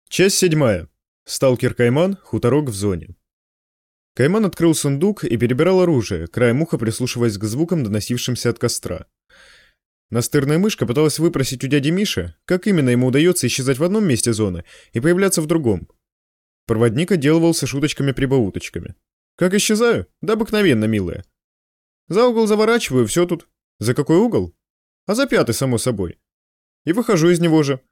Часть 7. Сталкер Кайман, хуторок в зоне. Кайман открыл сундук и перебирал оружие, краем уха прислушиваясь к звукам, доносившимся от костра. Настырная мышка пыталась выпросить у дяди Миши, как именно ему удается исчезать в одном месте зоны и появляться в другом. Проводник отделывался шуточками-прибауточками. «Как исчезаю? Да обыкновенно, милая. За угол заворачиваю, все тут. За какой угол? А за пятый, само собой. И выхожу из него же.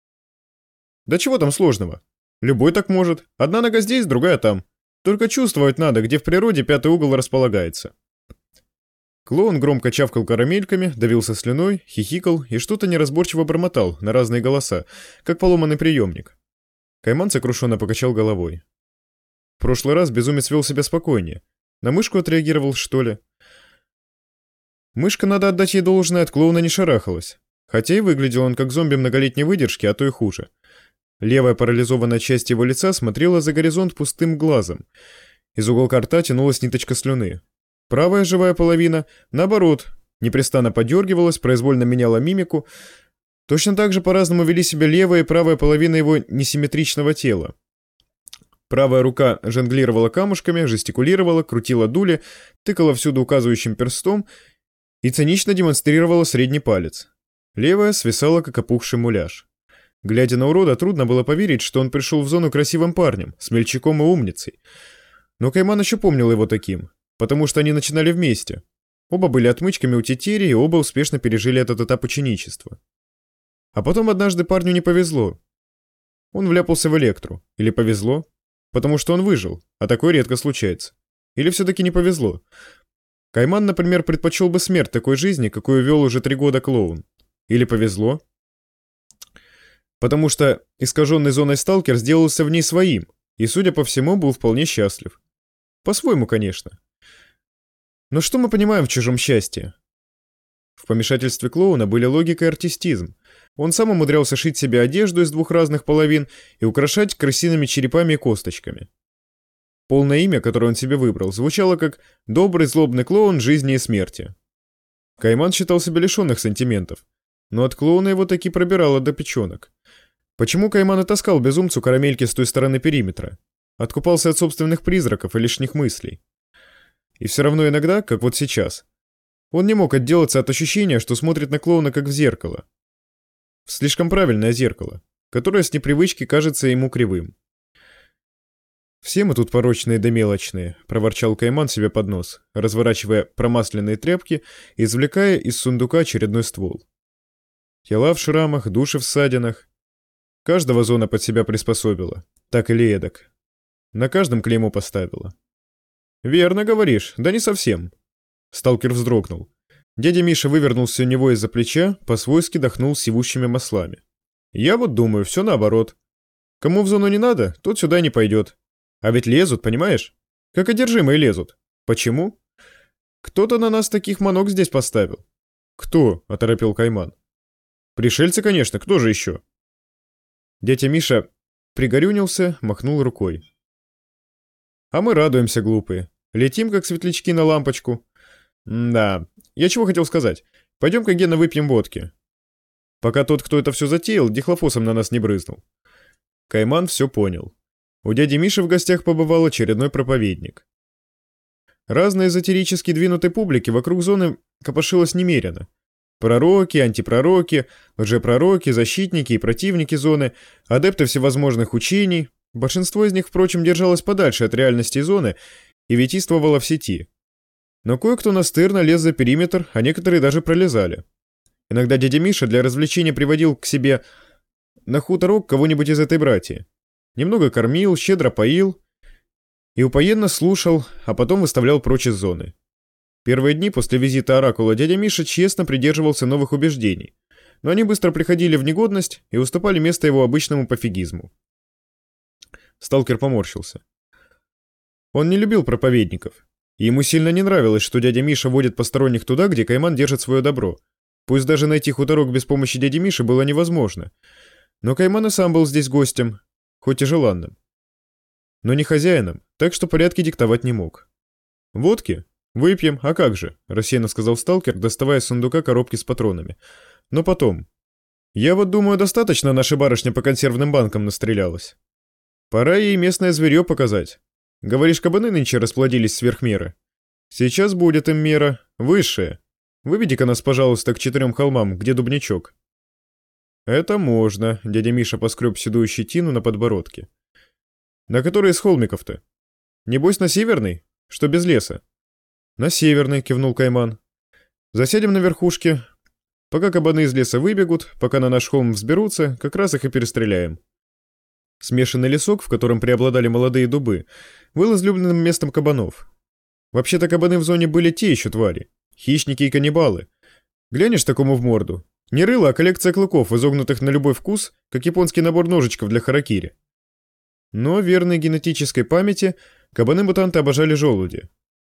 Да чего там сложного? Любой так может. Одна нога здесь, другая там. Только чувствовать надо, где в природе пятый угол располагается». Клоун громко чавкал карамельками, давился слюной, хихикал и что-то неразборчиво бормотал на разные голоса, как поломанный приемник. Кайман сокрушенно покачал головой. В прошлый раз безумец вел себя спокойнее. На мышку отреагировал, что ли? Мышка, надо отдать ей должное, от клоуна не шарахалась. Хотя и выглядел он как зомби многолетней выдержки, а то и хуже. Левая парализованная часть его лица смотрела за горизонт пустым глазом. Из уголка рта тянулась ниточка слюны. Правая живая половина, наоборот, непрестанно подергивалась, произвольно меняла мимику. Точно так же по-разному вели себя левая и правая половина его несимметричного тела. Правая рука жонглировала камушками, жестикулировала, крутила дули, тыкала всюду указывающим перстом и цинично демонстрировала средний палец. Левая свисала, как опухший муляж. Глядя на урода, трудно было поверить, что он пришел в зону красивым парнем, смельчаком и умницей. Но Кайман еще помнил его таким, потому что они начинали вместе. Оба были отмычками у тетери, и оба успешно пережили этот этап ученичества. А потом однажды парню не повезло. Он вляпался в электру. Или повезло? Потому что он выжил, а такое редко случается. Или все-таки не повезло? Кайман, например, предпочел бы смерть такой жизни, какую вел уже 3 года клоун. Или повезло? Потому что искаженный зоной сталкер сделался в ней своим, и, судя по всему, был вполне счастлив. По-своему, конечно. Но что мы понимаем в чужом счастье? В помешательстве клоуна были логика и артистизм. Он сам умудрялся шить себе одежду из 2 разных половин и украшать крысиными черепами и косточками. Полное имя, которое он себе выбрал, звучало как «добрый злобный клоун жизни и смерти». Кайман считал себя лишенных сантиментов, но от клоуна его таки пробирало до печенок. Почему Кайман и таскал безумцу карамельки с той стороны периметра? Откупался от собственных призраков и лишних мыслей. И все равно иногда, как вот сейчас, он не мог отделаться от ощущения, что смотрит на клоуна как в зеркало. В слишком правильное зеркало, которое с непривычки кажется ему кривым. «Все мы тут порочные да мелочные», — проворчал Кайман себе под нос, разворачивая промасленные тряпки и извлекая из сундука очередной ствол. Тела в шрамах, души в ссадинах. Каждого зона под себя приспособила, так или эдак. На каждом клеймо поставила. «Верно говоришь, да не совсем». Сталкер вздрогнул. Дядя Миша вывернулся у него из-за плеча, по-свойски дохнул сивущими маслами. «Я вот думаю, все наоборот. Кому в зону не надо, тот сюда не пойдет. А ведь лезут, понимаешь? Как одержимые лезут. Почему? Кто-то на нас таких манок здесь поставил». «Кто?» — оторопел Кайман. «Пришельцы, конечно, кто же еще?» Дядя Миша пригорюнился, махнул рукой. «А мы радуемся, глупые. Летим, как светлячки на лампочку. Да, я чего хотел сказать. Пойдем-ка, Гена, выпьем водки. Пока тот, кто это все затеял, дихлофосом на нас не брызнул». Кайман все понял. У дяди Миши в гостях побывал очередной проповедник. Разной эзотерически двинутой публики вокруг зоны копошилось немерено. Пророки, антипророки, лжепророки, защитники и противники зоны, адепты всевозможных учений. Большинство из них, впрочем, держалось подальше от реальности зоны и витийствовало в сети. Но кое-кто настырно лез за периметр, а некоторые даже пролезали. Иногда дядя Миша для развлечения приводил к себе на хуторок кого-нибудь из этой братьи. Немного кормил, щедро поил и упоенно слушал, а потом выставлял прочь из зоны. Первые дни после визита оракула дядя Миша честно придерживался новых убеждений, но они быстро приходили в негодность и уступали место его обычному пофигизму. Сталкер поморщился. Он не любил проповедников, и ему сильно не нравилось, что дядя Миша водит посторонних туда, где Кайман держит свое добро. Пусть даже найти хуторок без помощи дяди Миши было невозможно. Но Кайман и сам был здесь гостем, хоть и желанным. Но не хозяином, так что порядки диктовать не мог. «Водки? Выпьем, а как же?» — рассеянно сказал сталкер, доставая из сундука коробки с патронами. «Но потом. Я вот думаю, достаточно наша барышня по консервным банкам настрелялась. Пора ей местное зверье показать. Говоришь, кабаны нынче расплодились сверх меры. Сейчас будет им мера высшая. Выведи-ка нас, пожалуйста, к 4 холмам, где дубнячок». «Это можно», — дядя Миша поскреб седую щетину на подбородке. «На который из холмиков-то? Небось, на северный, что без леса?» «На северный», — кивнул Кайман. «Засядем на верхушке. Пока кабаны из леса выбегут, пока на наш холм взберутся, как раз их и перестреляем». Смешанный лесок, в котором преобладали молодые дубы, был излюбленным местом кабанов. Вообще-то кабаны в зоне были те еще твари. Хищники и каннибалы. Глянешь такому в морду. Не рыло, а коллекция клыков, изогнутых на любой вкус, как японский набор ножичков для харакири. Но, верной генетической памяти, кабаны-мутанты обожали желуди.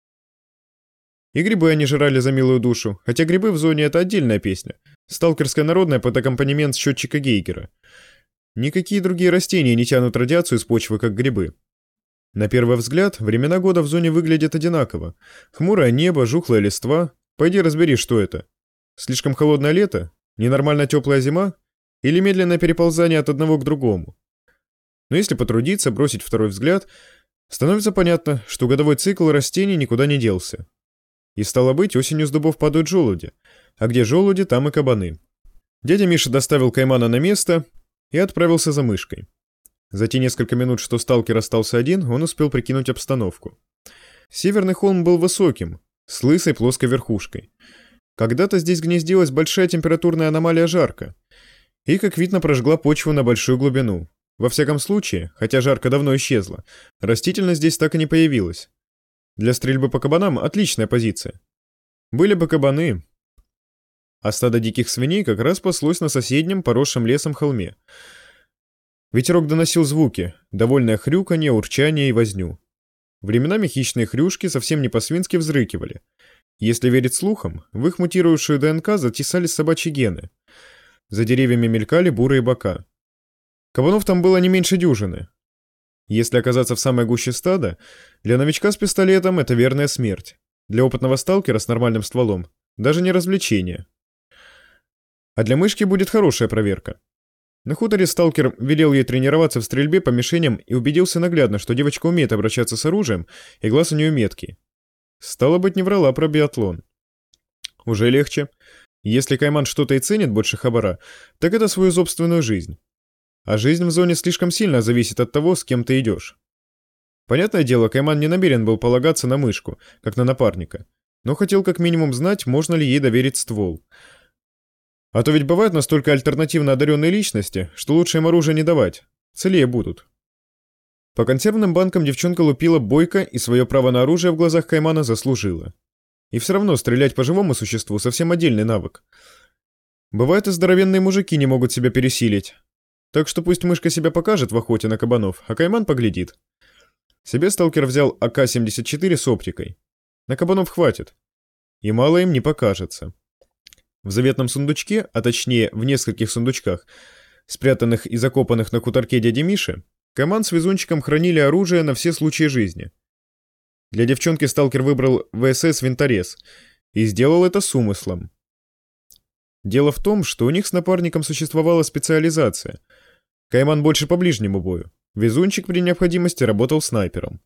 И грибы они жрали за милую душу, хотя грибы в зоне — это отдельная песня. Сталкерская народная под аккомпанемент счетчика Гейгера. Никакие другие растения не тянут радиацию из почвы, как грибы. На первый взгляд, времена года в зоне выглядят одинаково. Хмурое небо, жухлая листва. Пойди разбери, что это. Слишком холодное лето? Ненормально теплая зима? Или медленное переползание от одного к другому? Но если потрудиться, бросить второй взгляд, становится понятно, что годовой цикл растений никуда не делся. И стало быть, осенью с дубов падают желуди. А где желуди, там и кабаны. Дядя Миша доставил Каймана на место и отправился за мышкой. За те несколько минут, что сталкер остался один, он успел прикинуть обстановку. Северный холм был высоким, с лысой плоской верхушкой. Когда-то здесь гнездилась большая температурная аномалия жарко, и, как видно, прожгла почву на большую глубину. Во всяком случае, хотя жарко давно исчезла, растительность здесь так и не появилась. Для стрельбы по кабанам отличная позиция. Были бы кабаны. А стадо диких свиней как раз паслось на соседнем, поросшем лесом холме. Ветерок доносил звуки, довольное хрюканье, урчание и возню. Временами хищные хрюшки совсем не по-свински взрыкивали. Если верить слухам, в их мутировавшую ДНК затесались собачьи гены. За деревьями мелькали бурые бока. Кабанов там было не меньше дюжины. Если оказаться в самой гуще стада, для новичка с пистолетом это верная смерть. Для опытного сталкера с нормальным стволом даже не развлечение. А для мышки будет хорошая проверка. На хуторе сталкер велел ей тренироваться в стрельбе по мишеням и убедился наглядно, что девочка умеет обращаться с оружием, и глаз у нее меткий. Стало быть, не врала про биатлон. Уже легче. Если Кайман что-то и ценит больше хабара, так это свою собственную жизнь. А жизнь в зоне слишком сильно зависит от того, с кем ты идешь. Понятное дело, Кайман не намерен был полагаться на мышку, как на напарника, но хотел как минимум знать, можно ли ей доверить ствол. А то ведь бывают настолько альтернативно одаренные личности, что лучше им оружие не давать, целее будут. По консервным банкам девчонка лупила бойко и свое право на оружие в глазах Каймана заслужила. И все равно стрелять по живому существу совсем отдельный навык. Бывает, и здоровенные мужики не могут себя пересилить. Так что пусть мышка себя покажет в охоте на кабанов, а Кайман поглядит. Себе сталкер взял АК-74 с оптикой. На кабанов хватит. И мало им не покажется. В заветном сундучке, а точнее в нескольких сундучках, спрятанных и закопанных на хуторке дяди Миши, Кайман с везунчиком хранили оружие на все случаи жизни. Для девчонки сталкер выбрал ВСС-винторез и сделал это с умыслом. Дело в том, что у них с напарником существовала специализация. Кайман больше по ближнему бою. Везунчик при необходимости работал снайпером.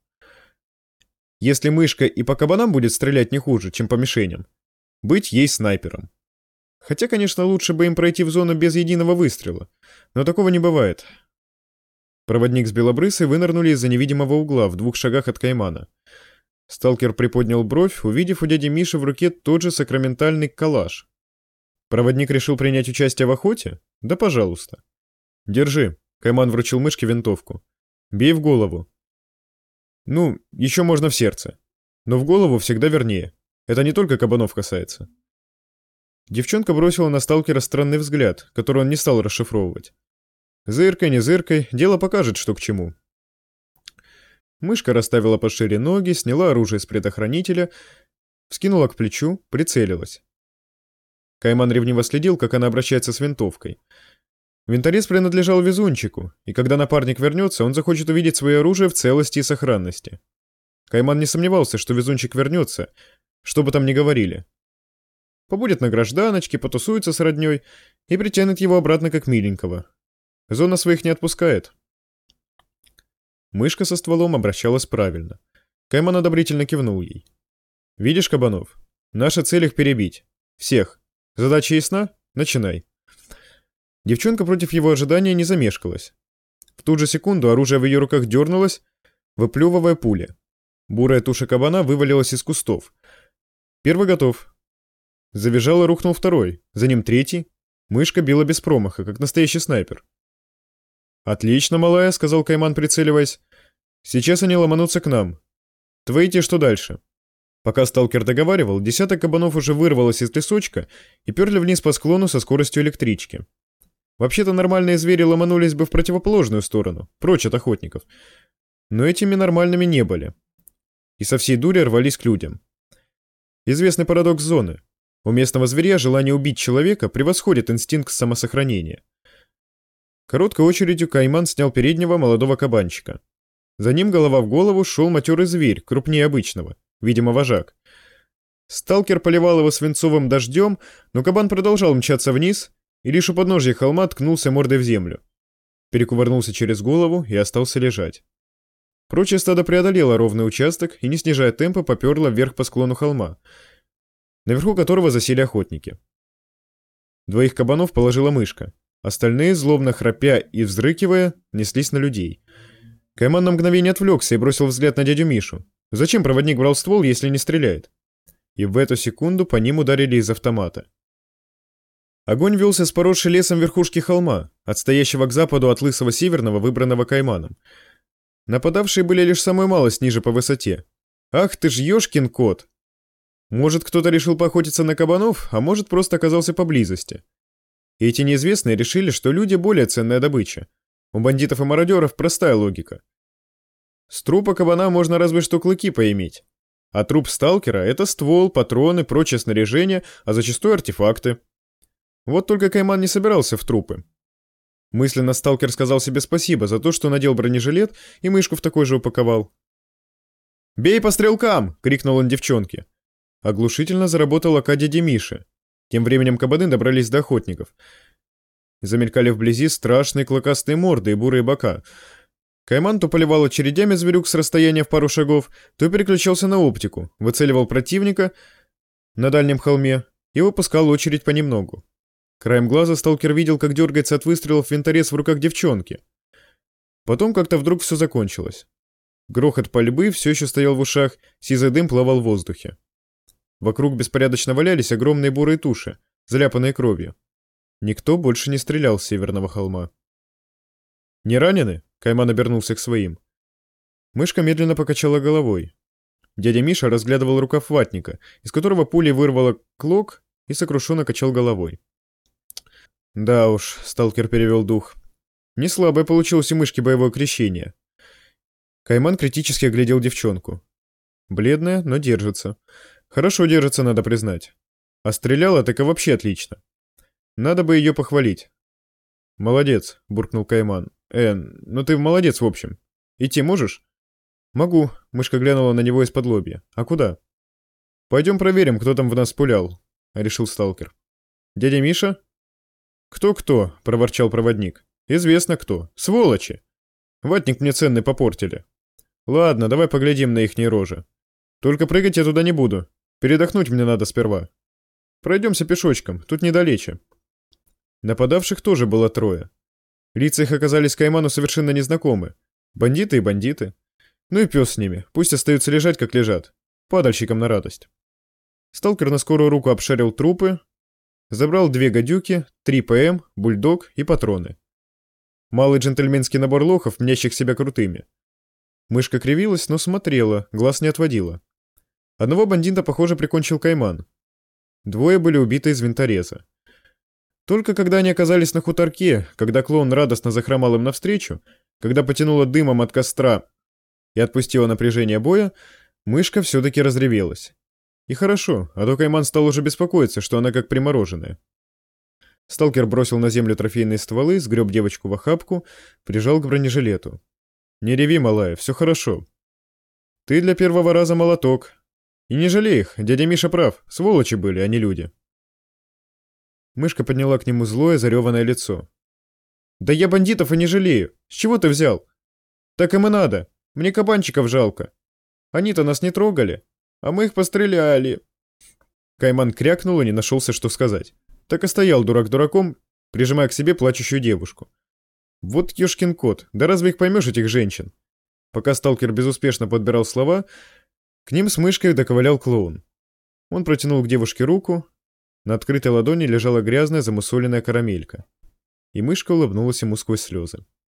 Если мышка и по кабанам будет стрелять не хуже, чем по мишеням, быть ей снайпером. Хотя, конечно, лучше бы им пройти в зону без единого выстрела, но такого не бывает. Проводник с белобрысой вынырнули из-за невидимого угла в 2 шагах от Каймана. Сталкер приподнял бровь, увидев у дяди Миши в руке тот же сакраментальный калаш. Проводник решил принять участие в охоте? Да пожалуйста. Держи. Кайман вручил мышке винтовку. Бей в голову. Ну, еще можно в сердце. Но в голову всегда вернее. Это не только кабанов касается. Девчонка бросила на сталкера странный взгляд, который он не стал расшифровывать. Зыркой, не зыркой, дело покажет, что к чему. Мышка расставила пошире ноги, сняла оружие с предохранителя, вскинула к плечу, прицелилась. Кайман ревниво следил, как она обращается с винтовкой. Винторез принадлежал везунчику, и когда напарник вернется, он захочет увидеть свое оружие в целости и сохранности. Кайман не сомневался, что везунчик вернется, что бы там ни говорили. Побудет на гражданочке, потусуется с роднёй и притянет его обратно как миленького. Зона своих не отпускает. Мышка со стволом обращалась правильно. Кайман одобрительно кивнул ей. «Видишь, Кабанов? Наша цель их перебить. Всех. Задача ясна? Начинай». Девчонка против его ожидания не замешкалась. В ту же секунду оружие в ее руках дернулось, выплевывая пули. Бурая туша кабана вывалилась из кустов. Первый готов. Завизжал и рухнул второй, за ним третий. Мышка била без промаха, как настоящий снайпер. «Отлично, малая», — сказал Кайман, прицеливаясь. «Сейчас они ломанутся к нам. Твоите что дальше?» Пока сталкер договаривал, десяток кабанов уже вырвалось из лесочка и перли вниз по склону со скоростью электрички. Вообще-то нормальные звери ломанулись бы в противоположную сторону, прочь от охотников. Но этими нормальными не были. И со всей дури рвались к людям. Известный парадокс зоны. У местного зверя желание убить человека превосходит инстинкт самосохранения. Короткой очередью Кайман снял переднего молодого кабанчика. За ним голова в голову шел матерый зверь, крупнее обычного, видимо, вожак. Сталкер поливал его свинцовым дождем, но кабан продолжал мчаться вниз, и лишь у подножья холма ткнулся мордой в землю. Перекувырнулся через голову и остался лежать. Прочее стадо преодолело ровный участок и, не снижая темпа, поперло вверх по склону холма, наверху которого засели охотники. Двоих кабанов положила мышка. Остальные, злобно храпя и взрыкивая, неслись на людей. Кайман на мгновение отвлекся и бросил взгляд на дядю Мишу. Зачем проводник брал ствол, если не стреляет? И в эту секунду по ним ударили из автомата. Огонь велся с поросшей лесом верхушки холма, отстоящего к западу от лысого северного, выбранного Кайманом. Нападавшие были лишь самой малость ниже по высоте. Ах ты ж ёшкин кот! Может, кто-то решил поохотиться на кабанов, а может, просто оказался поблизости. И эти неизвестные решили, что люди более ценная добыча. У бандитов и мародеров простая логика. С трупа кабана можно разве что клыки поиметь. А труп сталкера — это ствол, патроны, прочее снаряжение, а зачастую артефакты. Вот только Кайман не собирался в трупы. Мысленно сталкер сказал себе спасибо за то, что надел бронежилет и мышку в такой же упаковал. «Бей по стрелкам!» — крикнул он девчонке. Оглушительно заработал АК дяди Миши. Тем временем кабаны добрались до охотников. Замелькали вблизи страшные клыкастые морды и бурые бока. Кайман то поливал очередями зверюк с расстояния в пару шагов, то переключался на оптику, выцеливал противника на дальнем холме и выпускал очередь понемногу. Краем глаза сталкер видел, как дергается от выстрелов винторез в руках девчонки. Потом как-то вдруг все закончилось. Грохот пальбы все еще стоял в ушах, сизый дым плавал в воздухе. Вокруг беспорядочно валялись огромные бурые туши, заляпанные кровью. Никто больше не стрелял с северного холма. «Не ранены?» — Кайман обернулся к своим. Мышка медленно покачала головой. Дядя Миша разглядывал рукав ватника, из которого пулей вырвало клок и сокрушенно качал головой. «Да уж», — сталкер перевел дух. «Не слабое получилось у мышки боевое крещение». Кайман критически оглядел девчонку. Бледная, но держится. Хорошо держится, надо признать. А стреляла так и вообще отлично. Надо бы ее похвалить. «Молодец», — буркнул Кайман. Ну ты молодец, в общем. Идти можешь?» «Могу», — мышка глянула на него из-под лобья. «А куда?» «Пойдем проверим, кто там в нас пулял», — решил сталкер. «Дядя Миша?» «Кто-кто?» — проворчал проводник. «Известно кто. Сволочи! Ватник мне ценный попортили. Ладно, давай поглядим на ихние рожи. Только прыгать я туда не буду. Передохнуть мне надо сперва. Пройдемся пешочком, тут недалече». Нападавших тоже было трое. Лица их оказались Кайману совершенно незнакомы. Бандиты и бандиты. Ну и пес с ними, пусть остаются лежать, как лежат. Падальщикам на радость. Сталкер на скорую руку обшарил трупы, забрал 2 гадюки, 3 ПМ, бульдог и патроны. Малый джентльменский набор лохов, мнящих себя крутыми. Мышка кривилась, но смотрела, глаз не отводила. Одного бандита, похоже, прикончил Кайман. 2 были убиты из винтореза. Только когда они оказались на хуторке, когда клоун радостно захромал им навстречу, когда потянуло дымом от костра и отпустило напряжение боя, мышка все-таки разревелась. И хорошо, а то Кайман стал уже беспокоиться, что она как примороженная. Сталкер бросил на землю трофейные стволы, сгреб девочку в охапку, прижал к бронежилету. «Не реви, малая, все хорошо. Ты для первого раза молоток. И не жалей их, дядя Миша прав, сволочи были, а не люди». Мышка подняла к нему злое, зареванное лицо. «Да я бандитов и не жалею. С чего ты взял? Так им и надо. Мне кабанчиков жалко. Они-то нас не трогали, а мы их постреляли». Кайман крякнул и не нашелся, что сказать. Так и стоял дурак дураком, прижимая к себе плачущую девушку. Вот ёшкин кот, да разве их поймешь, этих женщин? Пока сталкер безуспешно подбирал слова, к ним с мышкой доковылял клоун. Он протянул к девушке руку, на открытой ладони лежала грязная замусоленная карамелька. И мышка улыбнулась ему сквозь слезы.